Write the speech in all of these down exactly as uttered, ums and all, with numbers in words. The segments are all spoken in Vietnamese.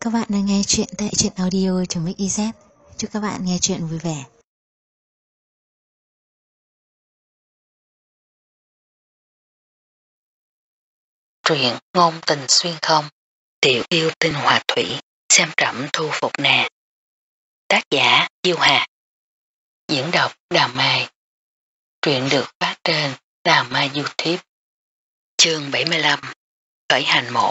các bạn đang nghe chuyện tại truyện audio.mix.iz. Chúc các bạn nghe chuyện vui vẻ. Truyện ngôn tình xuyên không, tiểu yêu tinh hòa thủy, xem trẫm thu phục nè. Tác giả Diêu Hà. Diễn đọc Đào Mai. Truyện được phát trên Đào Mai YouTube. Chương bảy mươi lăm. Khởi hành một.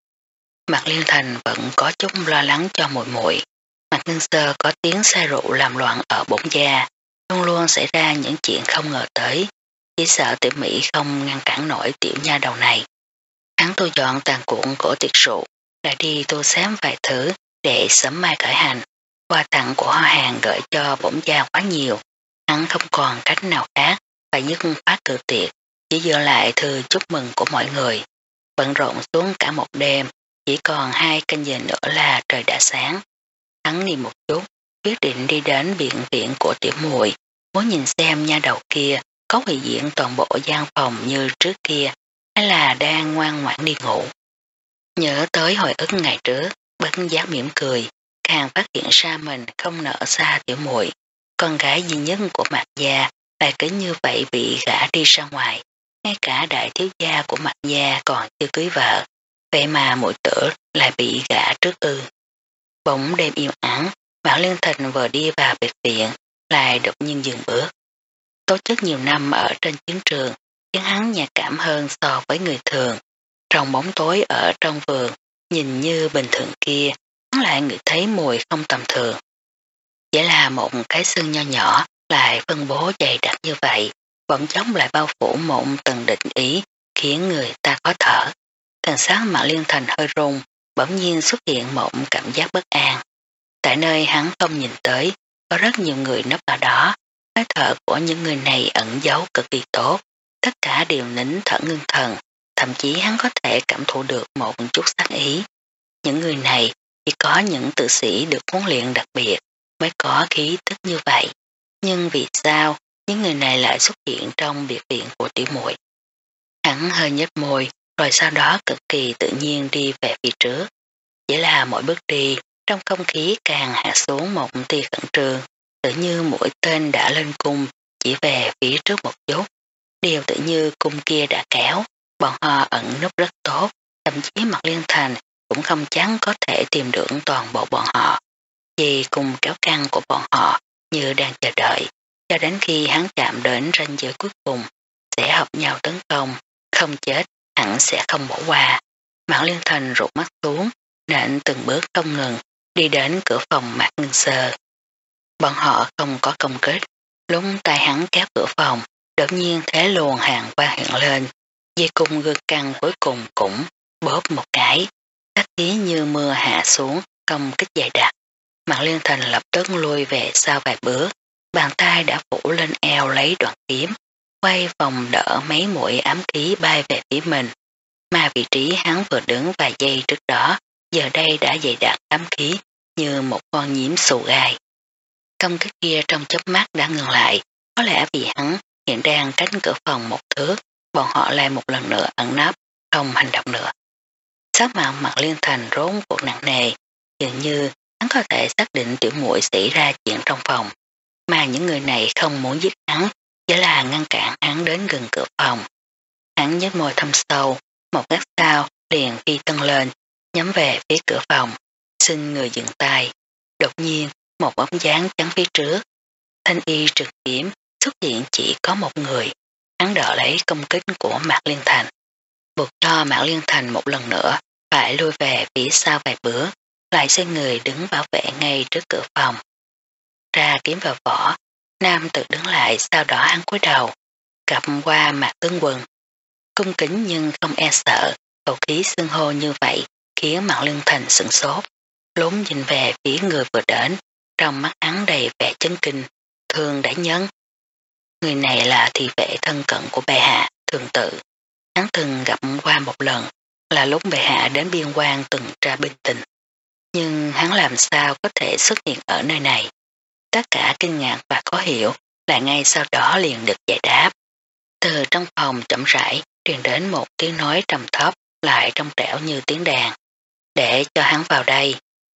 Mạc Liên Thành vẫn có chút lo lắng cho muội muội. Mạc Ngân Sơ có tiếng say rượu làm loạn ở bổn gia, luôn luôn xảy ra những chuyện không ngờ tới, chỉ sợ tiểu Mỹ không ngăn cản nổi tiểu nha đầu này. Hắn thu dọn tàn cuộn của tiệc rượu, lại đi tô xám vài thứ để sớm mai khởi hành. Quà tặng của họ hàng gửi cho bổn gia quá nhiều, hắn không còn cách nào khác, phải dứt phát cự tiệc, chỉ dựa lại thư chúc mừng của mọi người. Bận rộn xuống cả một đêm, chỉ còn hai canh giờ nữa là trời đã sáng. Hắn đi một chút, quyết định đi đến viện viện của tiểu muội, muốn nhìn xem nha đầu kia có hủy diện toàn bộ gian phòng như trước kia, hay là đang ngoan ngoãn đi ngủ. Nhớ tới hồi ức ngày trước, bất giác mỉm cười, càng phát hiện ra mình không nỡ xa tiểu muội, con gái duy nhất của Mạc gia lại cứ như vậy bị gả đi ra ngoài. Ngay cả đại thiếu gia của Mạc gia còn chưa cưới vợ, vậy mà muội tử lại bị gả trước ư. Bỗng đêm im ắng, Mạc Liên Thành vừa đi vào biệt viện, lại đột nhiên dừng bước. Tố chất nhiều năm ở trên chiến trường, khiến hắn nhạy cảm hơn so với người thường. Trong bóng tối ở trong vườn, nhìn như bình thường kia, hắn lại ngửi thấy mùi không tầm thường. Chỉ là một cái xương nho nhỏ lại phân bố dày đặc như vậy, bỗng chốc lại bao phủ một tầng định ý, khiến người ta khó thở. Thần sắc Mạc Liên Thành hơi run, bỗng nhiên xuất hiện một cảm giác bất an. Tại nơi hắn không nhìn tới, có rất nhiều người nấp ở đó, hơi thở của những người này ẩn giấu cực kỳ tốt, tất cả đều nín thở ngưng thần, thậm chí hắn có thể cảm thụ được một chút sát ý. Những người này chỉ có những tử sĩ được huấn luyện đặc biệt mới có khí tức như vậy. Nhưng vì sao những người này lại xuất hiện trong biệt viện của tiểu muội? Hắn hơi nhếch môi, rồi sau đó cực kỳ tự nhiên đi về phía trước. Chỉ là mỗi bước đi, trong không khí càng hạ xuống một tia khẩn trương, tự như mũi tên đã lên cung, chỉ về phía trước một chút. Điều tự như cung kia đã kéo, bọn họ ẩn núp rất tốt, thậm chí Mạc Liên Thành cũng không chắn có thể tìm được toàn bộ bọn họ. Vì cùng kéo căng của bọn họ như đang chờ đợi, cho đến khi hắn chạm đến ranh giới cuối cùng, sẽ hợp nhau tấn công, không chết, hẳn sẽ không bỏ qua. Mạc Liên Thành rụt mắt xuống, nện từng bước không ngừng, đi đến cửa phòng Mạc Ngân Sơ. Bọn họ không có công kích, lúc tay hắn kéo cửa phòng, đột nhiên thế luồng hàng qua hiện lên, dây cung gương căng cuối cùng cũng bóp một cái, sát khí như mưa hạ xuống, công kích dày đặc. Mạc Liên Thành lập tức lui về sau vài bước, bàn tay đã phủ lên eo lấy đoạn kiếm, quay vòng đỡ mấy mũi ám khí bay về phía mình, mà vị trí hắn vừa đứng vài giây trước đó, giờ đây đã dày đặc ám khí như một con nhím xù gai. Công kích kia trong chớp mắt đã ngừng lại, có lẽ vì hắn hiện đang cách cửa phòng một thước, bọn họ lại một lần nữa ẩn nấp, không hành động nữa. Sắc mặt Mạc Liên Thành rốn cuộc nặng nề, dường như hắn có thể xác định tiểu muội xảy ra chuyện trong phòng, mà những người này không muốn giết hắn, chỉ là ngăn cản hắn đến gần cửa phòng. Hắn nhếch môi thâm sâu, một lát sau liền phi tân lên, nhắm về phía cửa phòng, xin người dừng tay. Đột nhiên, một bóng dáng chắn phía trước, thanh y trực kiếm xuất hiện chỉ có một người, hắn đỡ lấy công kích của Mạc Liên Thành, buộc cho Mạc Liên Thành một lần nữa phải lui về phía sau vài bước, lại xoay người đứng bảo vệ ngay trước cửa phòng. Ra kiếm vào vỏ, nam tự đứng lại, sau đó hắn cúi đầu, gặp qua Mạc tướng quân. Cung kính nhưng không e sợ, khẩu khí xưng hô như vậy khiến Mạc Liên Thành sửng sốt, lún nhìn về phía người vừa đến, trong mắt hắn đầy vẻ chấn kinh, thương đã nhấn. Người này là thị vệ thân cận của bệ hạ, thường tự. Hắn từng gặp qua một lần, là lúc bệ hạ đến biên quan tuần tra binh tình. Nhưng hắn làm sao có thể xuất hiện ở nơi này? Tất cả kinh ngạc và khó hiểu, lại ngay sau đó liền được giải đáp. Từ trong phòng chậm rãi truyền đến một tiếng nói trầm thấp, lại trong trẻo như tiếng đàn. Để cho hắn vào đây,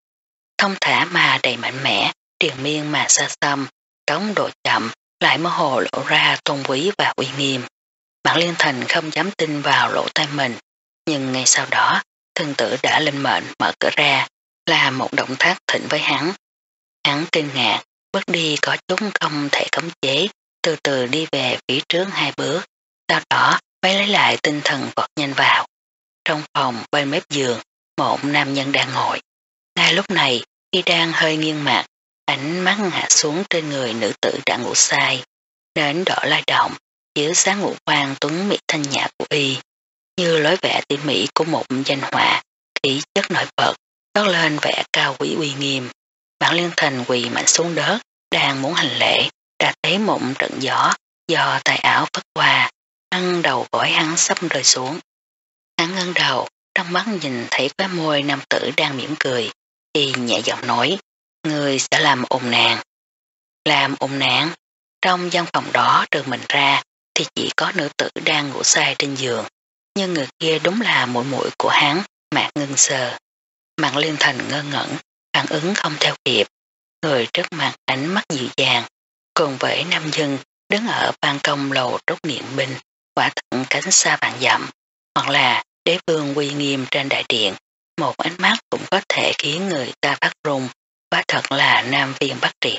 thông thả mà đầy mạnh mẽ, triền miên mà xa xăm, tống độ chậm, lại mơ hồ lộ ra tôn quý và uy nghiêm. Mạc Liên Thành không dám tin vào lỗ tai mình, nhưng ngay sau đó, thân tử đã lên mệnh mở cửa ra, là một động tác thịnh với hắn. Hắn kinh ngạc, bước đi có chút không thể khống chế, từ từ đi về phía trước hai bước, sau đó mới lấy lại tinh thần vọt nhanh vào. Trong phòng bên mép giường, một nam nhân đang ngồi. Ngay lúc này, khi đang hơi nghiêng mặt, ánh mắt hạ xuống trên người nữ tử đã ngủ say, nến đỏ lai động, chiếu sáng ngũ quan tuấn mỹ thanh nhã của y, như lối vẽ tỉ mỉ của một danh họa, khí chất nổi bật, toát lên vẻ cao quý uy nghiêm. Mạc Liên Thành quỳ mạnh xuống đất, đang muốn hành lễ, đã thấy một trận gió do tay áo phất qua, ăn đầu gối hắn sắp rơi xuống. Hắn ngẩng đầu, trong mắt nhìn thấy cái môi nam tử đang mỉm cười, y nhẹ giọng nói, người sẽ làm ồn nàng. Làm ồn nàng? Trong gian phòng đó trừ mình ra thì chỉ có nữ tử đang ngủ say trên giường, nhưng người kia đúng là muội muội của hắn, Mạc Ngân Sơ. Mạc Liên Thành ngơ ngẩn, phản ứng không theo kịp, người trước mặt ánh mắt dịu dàng, cùng với nam dân đứng ở ban công lầu trúc niệm binh, quả thật cánh xa vạn dặm, hoặc là đế vương uy nghiêm trên đại điện, một ánh mắt cũng có thể khiến người ta phát run, quả thật là nam viên Bắc Triệt.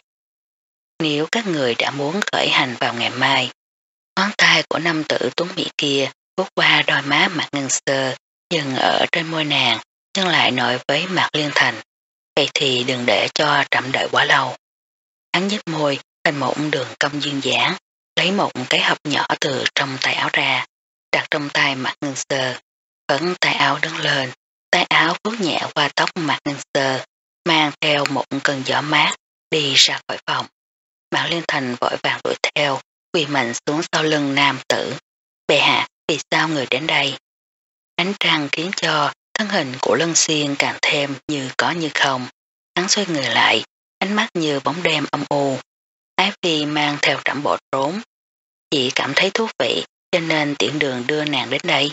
Nếu các người đã muốn khởi hành vào ngày mai, ngón tay của nam tử tuấn mỹ kia vuốt qua đôi má Mạc Ngân Sơ, dừng ở trên môi nàng, nhưng lại nói với Mạc Liên Thành, vậy thì đừng để cho trẫm đợi quá lâu. Hắn nhếch môi thành một đường cong duyên dáng, lấy một cái hộp nhỏ từ trong tay áo ra, đặt trong tay Mạc Ngân Sơ, phấn tay áo đứng lên, tay áo vuốt nhẹ qua tóc Mạc Ngân Sơ, mang theo một cơn gió mát, đi ra khỏi phòng. Mạc Liên Thành vội vàng đuổi theo, quỳ mạnh xuống sau lưng nam tử. Bệ hạ, vì sao người đến đây? Ánh trăng khiến cho thân hình của Lân Xuyên càng thêm như có như không. Hắn xoay người lại, ánh mắt như bóng đêm âm u. Ái Phi mang theo trẫm bộ trốn. Chị cảm thấy thú vị cho nên tiện đường đưa nàng đến đây.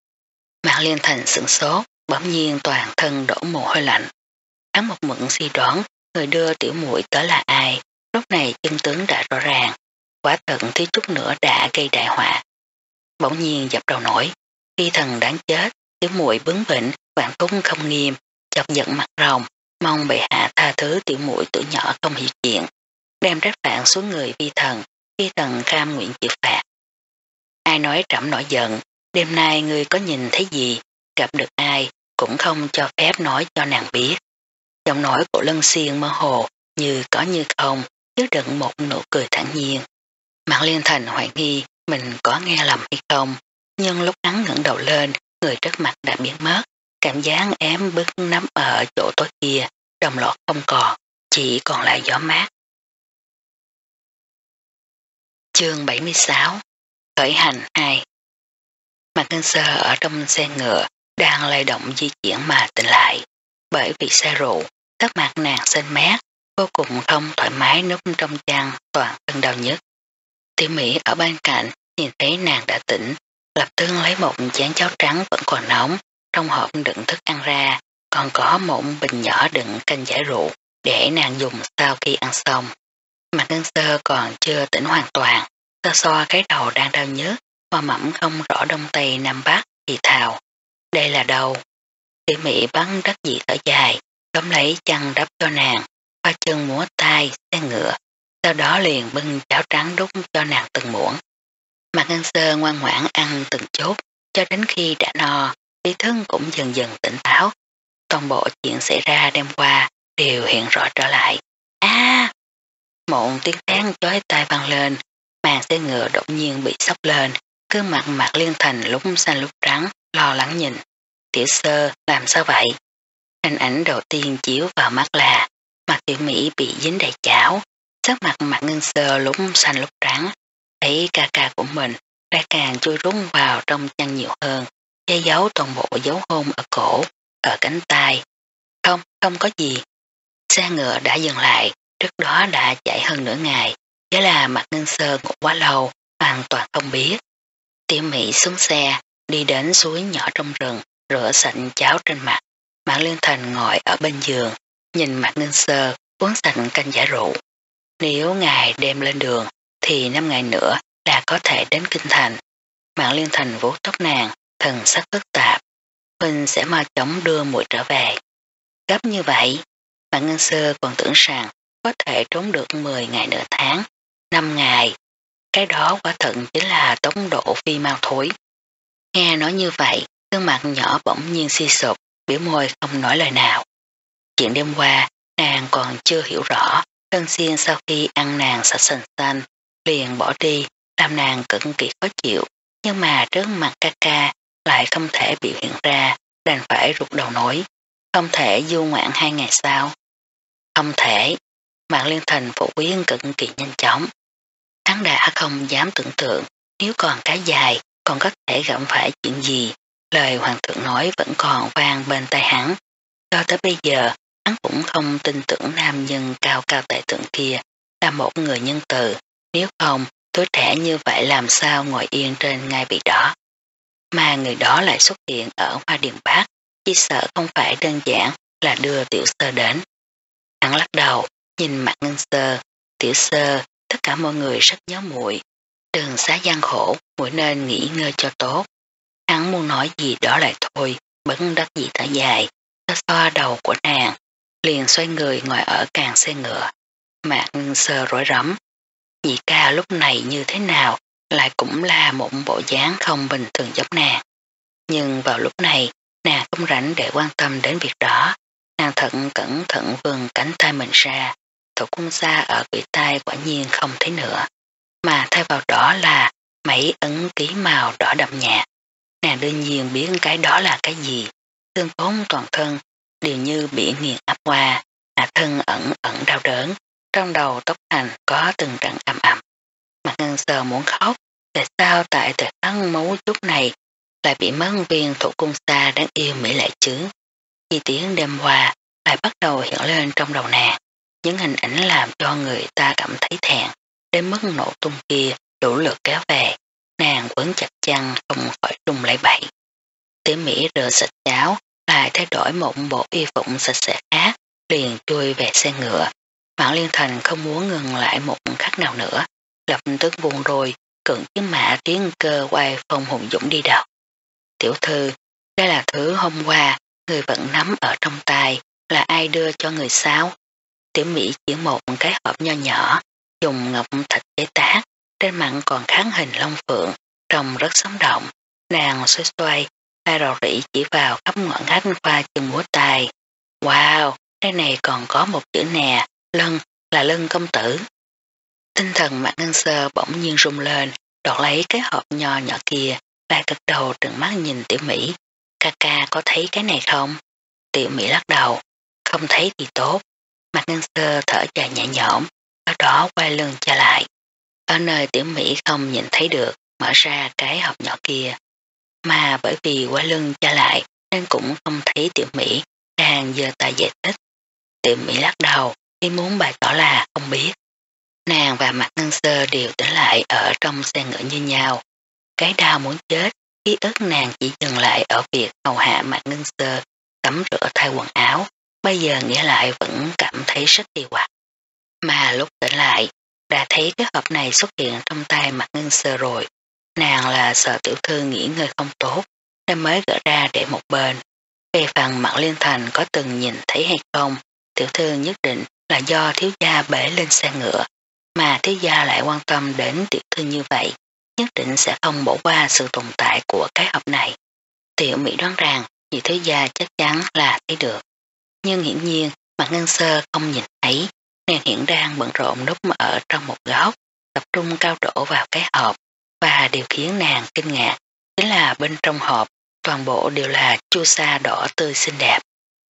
Mạc Liên Thành sửng sốt, bỗng nhiên toàn thân đổ mồ hôi lạnh. Hắn một mượn suy đoán người đưa tiểu muội tới là ai. Lúc này chân tướng đã rõ ràng, quả thật thiếu chút nữa đã gây đại họa. Bỗng nhiên dập đầu nổi, khi thần đáng chết, tiểu muội bướng bỉnh, vạn thúng không nghiêm, chọc giận mặt rồng, mong bệ hạ tha thứ tiểu muội tuổi nhỏ không hiểu chuyện, đem trách phạt xuống người vi thần, vi thần cam nguyện chịu phạt. Ai nói trẫm nổi giận, đêm nay ngươi có nhìn thấy gì, gặp được ai, cũng không cho phép nói cho nàng biết. Giọng nói của Lân Xuyên mơ hồ, như có như không, chứa đựng một nụ cười thản nhiên. Mạc Liên Thành hoài nghi mình có nghe lầm hay không, nhưng lúc hắn ngẩng đầu lên, người trước mặt đã biến mất, cảm giác ém bức nắm ở chỗ tối kia, đồng loạt không còn, chỉ còn lại gió mát. Chương bảy mươi sáu Khởi hành hai. Mạc Ngân Sơ ở trong xe ngựa, đang lay động di chuyển mà tỉnh lại, bởi vì say rượu, sắc mặt nàng xanh mét, vô cùng không thoải mái núp trong chăn, toàn thân đau nhức. Tiểu Mỹ ở bên cạnh nhìn thấy nàng đã tỉnh, lập tức lấy một chén cháo trắng vẫn còn nóng, trong hộp đựng thức ăn ra, còn có một bình nhỏ đựng canh giải rượu để nàng dùng sau khi ăn xong. Mạc Ngân Sơ còn chưa tỉnh hoàn toàn, so so cái đầu đang đau nhức, hoa mẫm không rõ đông tây nam bắc thì thào. Đây là đâu? Tiểu Mỹ bắn rất dị thở dài, tóm lấy chăn đắp cho nàng, hoa chân múa tay, xe ngựa, sau đó liền bưng cháo trắng đút cho nàng từng muỗng. Mạc Ngân Sơ ngoan ngoãn ăn từng chút, cho đến khi đã no, ý thức cũng dần dần tỉnh táo. Toàn bộ chuyện xảy ra đêm qua đều hiện rõ trở lại. À! Một tiếng thét chói tai vang lên, màn xe ngựa đột nhiên bị sốc lên, cứ mặt Mạc Liên Thành lúc xanh lúc trắng, lo lắng nhìn. Tiểu Sơ, làm sao vậy? Hình ảnh đầu tiên chiếu vào mắt là mặt Tiểu Mỹ bị dính đầy chảo, sắc mặt Mạc Ngân Sơ lúc xanh lúc trắng, thấy ca ca của mình lại càng chui rúng vào trong chăn nhiều hơn, che giấu toàn bộ dấu hôn ở cổ, ở cánh tay. Không, không có gì. Xe ngựa đã dừng lại, trước đó đã chạy hơn nửa ngày, chỉ là Mạc Ngân Sơ ngủ quá lâu, hoàn toàn không biết. Tiểu Mỹ xuống xe, đi đến suối nhỏ trong rừng, rửa sạch cháo trên mặt. Mạc Liên Thành ngồi ở bên giường, nhìn mặt Ngân Sơ uống sạch canh giải rượu. Nếu ngài đem lên đường thì năm ngày nữa là có thể đến Kinh Thành. Mạng Liên Thành vuốt tóc nàng, thần sắc phức tạp. Huynh sẽ mau chóng đưa muội trở về. Gấp như vậy, Mạng Ngân Sơ còn tưởng rằng có thể trốn được mười ngày nửa tháng, năm ngày. Cái đó quả thật chính là tốc độ phi mau thối. Nghe nói như vậy, gương mặt nhỏ bỗng nhiên suy sụp, biểu môi không nói lời nào. Chuyện đêm qua, nàng còn chưa hiểu rõ, Tân Xuyên sau khi ăn nàng sạch sành xanh, liền bỏ đi, làm nàng cực kỳ khó chịu, nhưng mà trước mặt ca ca lại không thể biểu hiện ra, đành phải rụt đầu nổi, không thể du ngoạn hai ngày sau. Không thể, Mạng Liên Thành phổ biến cực kỳ nhanh chóng. Hắn đã không dám tưởng tượng, nếu còn cái dài, còn có thể gặp phải chuyện gì, lời hoàng thượng nói vẫn còn vang bên tai hắn. Cho tới bây giờ, hắn cũng không tin tưởng nam nhân cao cao tại thượng kia là một người nhân từ, nếu không, tuổi trẻ như vậy làm sao ngồi yên trên ngai vị đó. Mà người đó lại xuất hiện ở Hoa Điền Bắc, chỉ sợ không phải đơn giản là đưa tiểu sơ đến. Hắn lắc đầu, nhìn mặt Ngân Sơ, tiểu sơ, tất cả mọi người rất nhớ muội, đường xá gian khổ, muội nên nghỉ ngơi cho tốt. Hắn muốn nói gì đó lại thôi, bấn đắc dĩ thở dài, xoa xoa đầu của nàng, liền xoay người ngồi ở càng xe ngựa. Mạc Ngân Sơ rối rắm, nhị ca lúc này như thế nào, lại cũng là một bộ dáng không bình thường giống nàng. Nhưng vào lúc này, nàng không rảnh để quan tâm đến việc đó, nàng thận cẩn thận vươn cánh tay mình ra, thủ cung xa ở quỷ tay quả nhiên không thấy nữa, mà thay vào đó là mấy ấn ký màu đỏ đậm nhạt. Nàng đương nhiên biết cái đó là cái gì, xương cốt toàn thân đều như bị nghiền áp qua, hạ thân ẩn ẩn đau đớn, trong đầu tóc hành có từng trận ầm ầm. Mặt Ngân Sơ muốn khóc, tại sao tại thời khắc mấu chốt này lại bị mất viên thủ cung xa đáng yêu mỹ lệ chứ? Chi tiếng đêm qua lại bắt đầu hiện lên trong đầu nàng, những hình ảnh làm cho người ta cảm thấy thẹn, đến mức nổ tung kia đủ lực kéo về, nàng quấn chặt chăn không khỏi rung lấy bậy. Tiểu Mỹ rửa sạch cháo, lại thay đổi một bộ y phục sạch sẽ khác, liền chui về xe ngựa. Mãn Liên Thành không muốn ngừng lại một khắc nào nữa, lập tức buông rồi, cưỡng chiếc mã tiến cơ quay phong hùng dũng đi đầu. Tiểu thư, đây là thứ hôm qua người vẫn nắm ở trong tay, là ai đưa cho người sao? Tiểu Mỹ chỉ một cái hộp nho nhỏ, dùng ngọc thạch chế tác, trên mặt còn kháng hình long phượng, trông rất sống động. Nàng xoay xoay, tay rò rỉ chỉ vào khắp ngọn ngách pha chân múa tay. Wow, đây này còn có một chữ nè, lân, là lân công tử. Tinh thần Mạc Ngân Sơ bỗng nhiên rung lên, đoạt lấy cái hộp nho nhỏ kia, lại gật đầu trừng mắt nhìn Tiểu Mỹ. Ca ca có thấy cái này không? Tiểu Mỹ lắc đầu, không thấy thì tốt. Mạc Ngân Sơ thở dài nhẹ nhõm, ở đó quay lưng trở lại. Ở nơi Tiểu Mỹ không nhìn thấy được, mở ra cái hộp nhỏ kia. Mà bởi vì quay lưng trở lại nên cũng không thấy Tiểu Mỹ đang giơ tay giải thích. Tiểu Mỹ lắc đầu, ý muốn bày tỏ là không biết. Nàng và Mạc Ngân Sơ đều tỉnh lại ở trong xe ngựa như nhau. Cái đau muốn chết, ký ức nàng chỉ dừng lại ở việc hầu hạ Mạc Ngân Sơ tắm rửa thay quần áo, bây giờ nghĩ lại vẫn cảm thấy rất kỳ quặc. Mà lúc tỉnh lại, đã thấy cái hộp này xuất hiện trong tay Mạc Ngân Sơ rồi. Nàng là sợ tiểu thư nghỉ ngơi không tốt, nên mới gỡ ra để một bên. Về phần Mạc Liên Thành có từng nhìn thấy hay không, tiểu thư nhất định là do thiếu gia bể lên xe ngựa, mà thiếu gia lại quan tâm đến tiểu thư như vậy, nhất định sẽ không bỏ qua sự tồn tại của cái hộp này. Tiểu Mỹ đoán rằng vị thiếu gia chắc chắn là thấy được. Nhưng hiển nhiên Mạc Ngân Sơ không nhìn thấy, nàng hiện đang bận rộn núp ở trong một góc, tập trung cao độ vào cái hộp, và điều khiến nàng kinh ngạc chính là bên trong hộp toàn bộ đều là chu sa đỏ tươi xinh đẹp.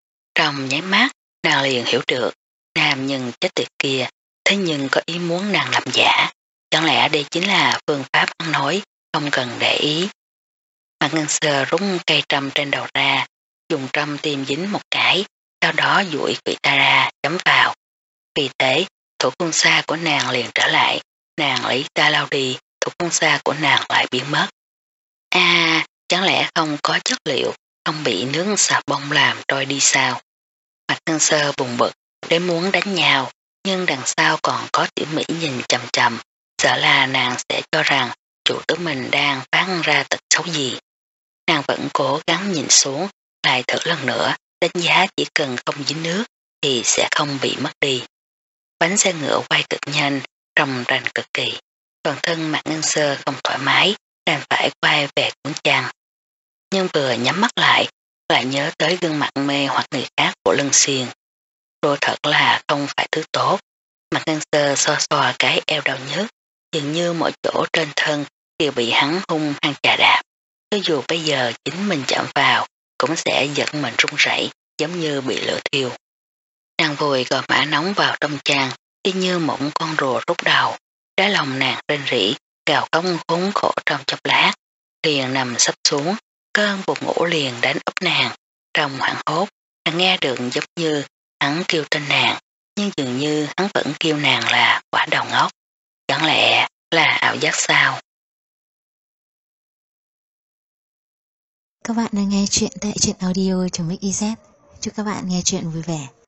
Trong nháy mắt, nàng liền hiểu được, nam nhân chết tiệt kia thế nhưng có ý muốn nàng làm giả, chẳng lẽ đây chính là phương pháp ăn nói, không cần để ý. Mạc Ngân Sơ rút cây trâm trên đầu ra, dùng trâm tiêm dính một cái, sau đó duỗi quỷ ta ra, chấm vào. Vì thế, thủ phương xa của nàng liền trở lại, nàng lấy ta lao đi, thủ phương xa của nàng lại biến mất. À, chẳng lẽ không có chất liệu, không bị nước xà bông làm trôi đi sao? Mặt Ngân Sơ buồn bực đến muốn đánh nhau, nhưng đằng sau còn có Tiểu Mỹ nhìn chầm chầm, sợ là nàng sẽ cho rằng chủ tử mình đang phát ra tật xấu gì. Nàng vẫn cố gắng nhìn xuống, lại thử lần nữa, đánh giá chỉ cần không dính nước thì sẽ không bị mất đi. Bánh xe ngựa quay cực nhanh, rồng rành cực kỳ. Toàn thân Mạc Ngân Sơ không thoải mái, đành phải quay về cuốn chăn. Nhưng vừa nhắm mắt lại, lại nhớ tới gương mặt mê hoặc người khác của Lân Xuyên. Rồi thật là không phải thứ tốt. Mạc Ngân Sơ xoa xoa cái eo đau nhức, dường như mọi chỗ trên thân đều bị hắn hung hăng chà đạp. Cho dù bây giờ chính mình chạm vào, cũng sẽ giật mình run rẩy, giống như bị lửa thiêu. Nàng vùi gò má nóng vào trong chăn, y như một con rùa rút đầu. Trái lòng nàng rên rỉ, gào khóc khốn khổ trong chốc lát, liền nằm sấp xuống, cơn buồn ngủ liền đánh úp nàng. Trong hoảng hốt, nàng nghe được giống như hắn kêu tên nàng, nhưng dường như hắn vẫn kêu nàng là quả đầu ngốc. Chẳng lẽ là ảo giác sao? Các bạn đang nghe chuyện tại truyện audio.mixyz. Chúc các bạn nghe chuyện vui vẻ.